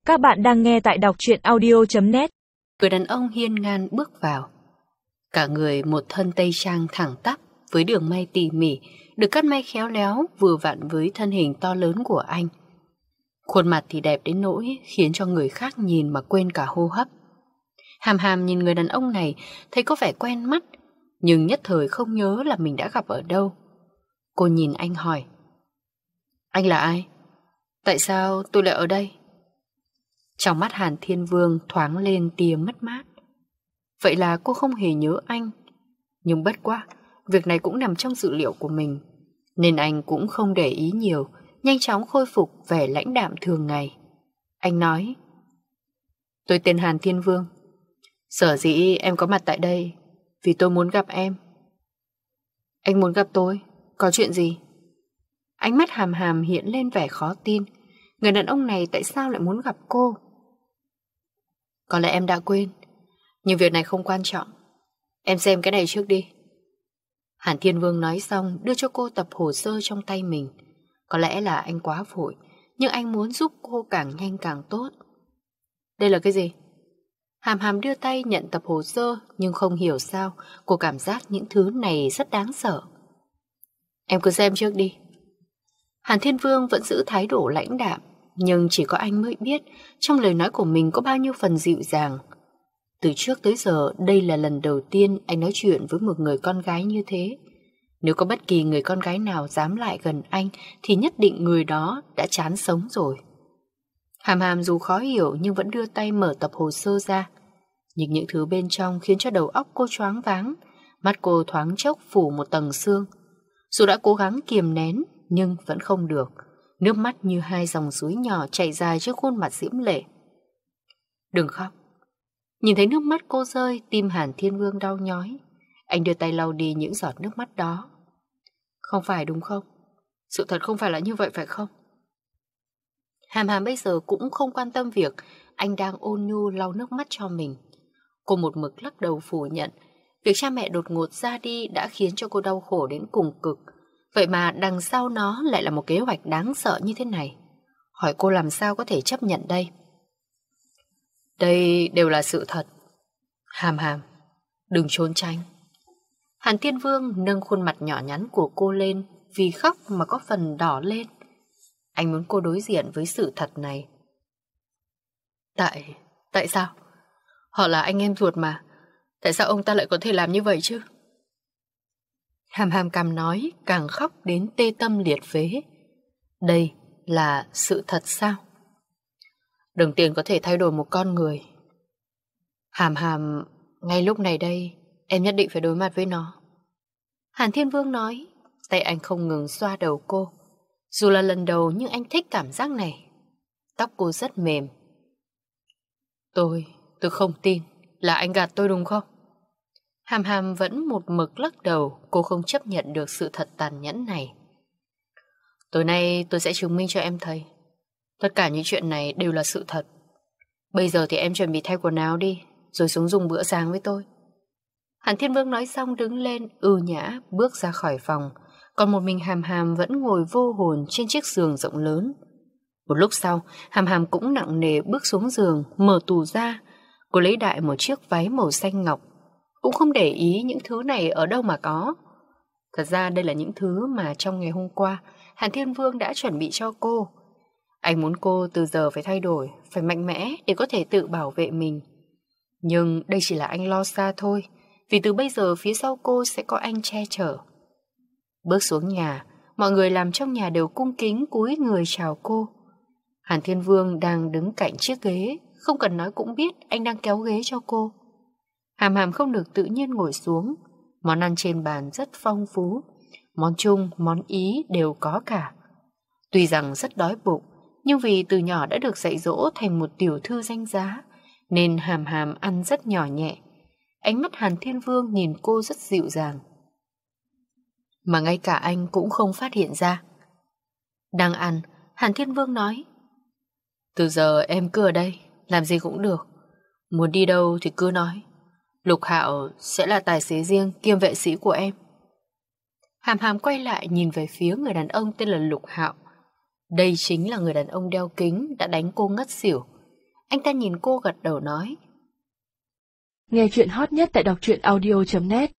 Các bạn đang nghe tại đọc truyện audio.net. Người đàn ông hiên ngang bước vào. Cả người một thân tây trang thẳng tắp với đường may tỉ mỉ, được cắt may khéo léo vừa vặn với thân hình to lớn của anh. Khuôn mặt thì đẹp đến nỗi khiến cho người khác nhìn mà quên cả hô hấp. Hàm Hàm nhìn người đàn ông này thấy có vẻ quen mắt, nhưng nhất thời không nhớ là mình đã gặp ở đâu. Cô nhìn anh hỏi: Anh là ai? Tại sao tôi lại ở đây? Trong mắt Hàn Thiên Vương thoáng lên tia mất mát. Vậy là cô không hề nhớ anh. Nhưng bất quá, việc này cũng nằm trong dự liệu của mình, nên anh cũng không để ý nhiều, nhanh chóng khôi phục vẻ lãnh đạm thường ngày. Anh nói: Tôi tên Hàn Thiên Vương. Sở dĩ em có mặt tại đây vì tôi muốn gặp em. Anh muốn gặp tôi? Có chuyện gì? Ánh mắt Hàm Hàm hiện lên vẻ khó tin. Người đàn ông này tại sao lại muốn gặp cô? Có lẽ em đã quên, nhưng việc này không quan trọng. Em xem cái này trước đi. Hàn Thiên Vương nói xong đưa cho cô tập hồ sơ trong tay mình. Có lẽ là anh quá vội, nhưng anh muốn giúp cô càng nhanh càng tốt. Đây là cái gì? Hàm Hàm đưa tay nhận tập hồ sơ, nhưng không hiểu sao cô cảm giác những thứ này rất đáng sợ. Em cứ xem trước đi. Hàn Thiên Vương vẫn giữ thái độ lãnh đạm, nhưng chỉ có anh mới biết trong lời nói của mình có bao nhiêu phần dịu dàng. Từ trước tới giờ đây là lần đầu tiên anh nói chuyện với một người con gái như thế. Nếu có bất kỳ người con gái nào dám lại gần anh thì nhất định người đó đã chán sống rồi. Hàm Hàm dù khó hiểu nhưng vẫn đưa tay mở tập hồ sơ ra. Nhưng những thứ bên trong khiến cho đầu óc cô choáng váng. Mắt cô thoáng chốc phủ một tầng sương. Dù đã cố gắng kiềm nén nhưng vẫn không được. Nước mắt như hai dòng suối nhỏ chảy dài trước khuôn mặt diễm lệ. Đừng khóc. Nhìn thấy nước mắt cô rơi, tim Hàn Thiên Vương đau nhói. Anh đưa tay lau đi những giọt nước mắt đó. Không phải đúng không? Sự thật không phải là như vậy phải không? Hàm Hàm bây giờ cũng không quan tâm việc anh đang ôn nhu lau nước mắt cho mình. Cô một mực lắc đầu phủ nhận. Việc cha mẹ đột ngột ra đi đã khiến cho cô đau khổ đến cùng cực. Vậy mà đằng sau nó lại là một kế hoạch đáng sợ như thế này. Hỏi cô làm sao có thể chấp nhận đây? Đây đều là sự thật. Hàm Hàm, đừng trốn tránh. Hàn Thiên Vương nâng khuôn mặt nhỏ nhắn của cô lên, vì khóc mà có phần đỏ lên. Anh muốn cô đối diện với sự thật này. Tại sao? Họ là anh em ruột mà. Tại sao ông ta lại có thể làm như vậy chứ? Hàm Hàm càng nói càng khóc đến tê tâm liệt phế. Đây là sự thật sao? Đồng tiền có thể thay đổi một con người. Hàm Hàm, ngay lúc này đây em nhất định phải đối mặt với nó. Hàn Thiên Vương nói. Tay anh không ngừng xoa đầu cô. Dù là lần đầu nhưng anh thích cảm giác này. Tóc cô rất mềm. Tôi không tin là anh gạt tôi đúng không? Hàm Hàm vẫn một mực lắc đầu. Cô không chấp nhận được sự thật tàn nhẫn này. Tối nay tôi sẽ chứng minh cho em thấy tất cả những chuyện này đều là sự thật. Bây giờ thì em chuẩn bị thay quần áo đi, rồi xuống dùng bữa sáng với tôi. Hàn Thiên Vương nói xong đứng lên nhã bước ra khỏi phòng. Còn một mình Hàm Hàm vẫn ngồi vô hồn trên chiếc giường rộng lớn. Một lúc sau, Hàm Hàm cũng nặng nề bước xuống giường, mở tủ ra. Cô lấy đại một chiếc váy màu xanh ngọc. Cũng không để ý những thứ này ở đâu mà có. Thật ra đây là những thứ mà trong ngày hôm qua Hàn Thiên Vương đã chuẩn bị cho cô. Anh muốn cô từ giờ phải thay đổi, phải mạnh mẽ để có thể tự bảo vệ mình. Nhưng đây chỉ là anh lo xa thôi, vì từ bây giờ phía sau cô sẽ có anh che chở. Bước xuống nhà, mọi người làm trong nhà đều cung kính cúi người chào cô. Hàn Thiên Vương đang đứng cạnh chiếc ghế, không cần nói cũng biết anh đang kéo ghế cho cô. Hàm Hàm không được tự nhiên ngồi xuống. Món ăn trên bàn rất phong phú, món Trung, món Ý đều có cả. Tuy rằng rất đói bụng, nhưng vì từ nhỏ đã được dạy dỗ thành một tiểu thư danh giá, nên Hàm Hàm ăn rất nhỏ nhẹ. Ánh mắt Hàn Thiên Vương nhìn cô rất dịu dàng, mà ngay cả anh cũng không phát hiện ra. Đang ăn, Hàn Thiên Vương nói: Từ giờ em cứ ở đây, làm gì cũng được. Muốn đi đâu thì cứ nói. Lục Hạo sẽ là tài xế riêng kiêm vệ sĩ của em. Hàm Hàm quay lại nhìn về phía người đàn ông tên là Lục Hạo. Đây chính là người đàn ông đeo kính đã đánh cô ngất xỉu. Anh ta nhìn cô gật đầu nói. Nghe chuyện hot nhất tại đọc truyện audio.net